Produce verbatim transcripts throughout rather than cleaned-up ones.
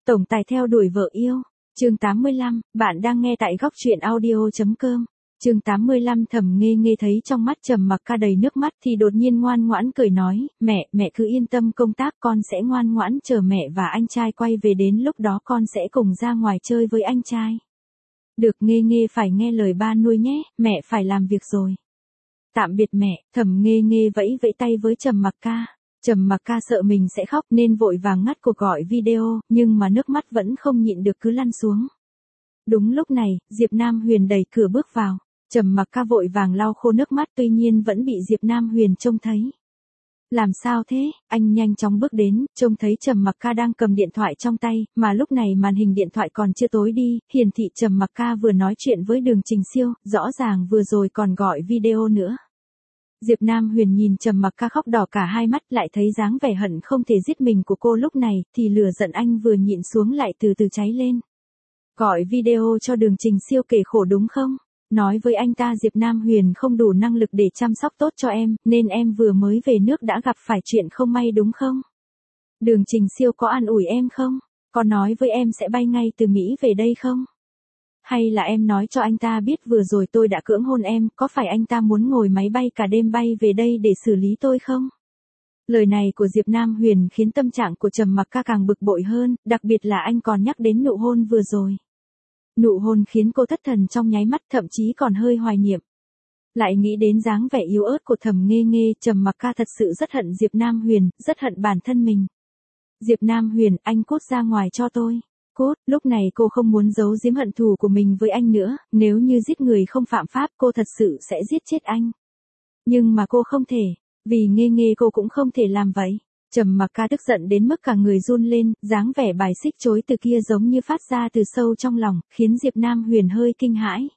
Tổng tài theo đuổi vợ yêu. Chương tám mươi lăm, bạn đang nghe tại góc truyện audio chấm com. Chương tám mươi lăm Thẩm Nghê Nghê thấy trong mắt Trầm Mặc Ca đầy nước mắt thì đột nhiên ngoan ngoãn cười nói, mẹ, mẹ cứ yên tâm công tác, con sẽ ngoan ngoãn chờ mẹ và anh trai quay về, đến lúc đó con sẽ cùng ra ngoài chơi với anh trai. Được, Nghê Nghê phải nghe lời ba nuôi nhé, mẹ phải làm việc rồi. Tạm biệt mẹ. Thẩm Nghê Nghê vẫy vẫy tay với Trầm Mặc Ca. Trầm Mặc Ca sợ mình sẽ khóc nên vội vàng ngắt cuộc gọi video, nhưng mà nước mắt vẫn không nhịn được cứ lăn xuống. Đúng lúc này, Diệp Nam Huyền đẩy cửa bước vào. Trầm Mặc Ca vội vàng lau khô nước mắt, tuy nhiên vẫn bị Diệp Nam Huyền trông thấy. Làm sao thế? Anh nhanh chóng bước đến, trông thấy Trầm Mặc Ca đang cầm điện thoại trong tay, mà lúc này màn hình điện thoại còn chưa tối đi, hiển thị Trầm Mặc Ca vừa nói chuyện với Đường Trình Siêu, rõ ràng vừa rồi còn gọi video nữa. Diệp Nam Huyền nhìn Trầm Mặc Ca khóc đỏ cả hai mắt, lại thấy dáng vẻ hận không thể giết mình của cô lúc này, thì lửa giận anh vừa nhịn xuống lại từ từ cháy lên. Gọi video cho Đường Trình Siêu kể khổ đúng không? Nói với anh ta Diệp Nam Huyền không đủ năng lực để chăm sóc tốt cho em, nên em vừa mới về nước đã gặp phải chuyện không may đúng không? Đường Trình Siêu có an ủi em không? Có nói với em sẽ bay ngay từ Mỹ về đây không? Hay là em nói cho anh ta biết vừa rồi tôi đã cưỡng hôn em, có phải anh ta muốn ngồi máy bay cả đêm bay về đây để xử lý tôi không? Lời này của Diệp Nam Huyền khiến tâm trạng của Trầm Mặc Ca càng bực bội hơn, đặc biệt là anh còn nhắc đến nụ hôn vừa rồi. Nụ hôn khiến cô thất thần trong nháy mắt, thậm chí còn hơi hoài niệm. Lại nghĩ đến dáng vẻ yếu ớt của Thẩm Nghê Nghê, Trầm Mặc Ca thật sự rất hận Diệp Nam Huyền, rất hận bản thân mình. Diệp Nam Huyền, anh cút ra ngoài cho tôi. Cút. Lúc này cô không muốn giấu giếm hận thù của mình với anh nữa, nếu như giết người không phạm pháp cô thật sự sẽ giết chết anh. Nhưng mà cô không thể, vì Nghê Nghê cô cũng không thể làm vậy. Trầm Mặc Ca tức giận đến mức cả người run lên, dáng vẻ bài xích chối từ kia giống như phát ra từ sâu trong lòng, khiến Diệp Nam Huyền hơi kinh hãi.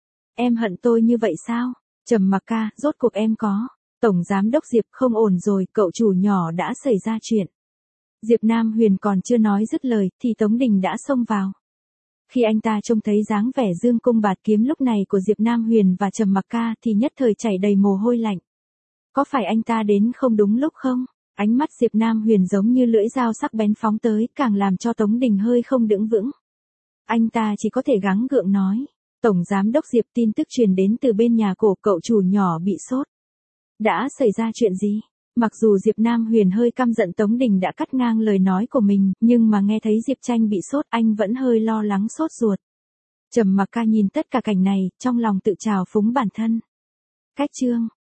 Em hận tôi như vậy sao? Trầm Mặc Ca, rốt cuộc em có. Tổng giám đốc Diệp, không ổn rồi, cậu chủ nhỏ đã xảy ra chuyện. Diệp Nam Huyền còn chưa nói dứt lời, thì Tống Đình đã xông vào. Khi anh ta trông thấy dáng vẻ dương cung bạt kiếm lúc này của Diệp Nam Huyền và Trầm Mặc Ca thì nhất thời chảy đầy mồ hôi lạnh. Có phải anh ta đến không đúng lúc không? Ánh mắt Diệp Nam Huyền giống như lưỡi dao sắc bén phóng tới, càng làm cho Tống Đình hơi không đứng vững. Anh ta chỉ có thể gắng gượng nói. Tổng giám đốc Diệp, tin tức truyền đến từ bên nhà cổ, cậu chủ nhỏ bị sốt. Đã xảy ra chuyện gì? Mặc dù Diệp Nam Huyền hơi căm giận Tống Đình đã cắt ngang lời nói của mình, nhưng mà nghe thấy Diệp Tranh bị sốt anh vẫn hơi lo lắng sốt ruột. Trầm Mặc Ca nhìn tất cả cảnh này, trong lòng tự trào phúng bản thân. Cách chương.